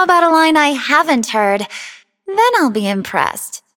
How about a line I haven't heard? Then I'll be impressed.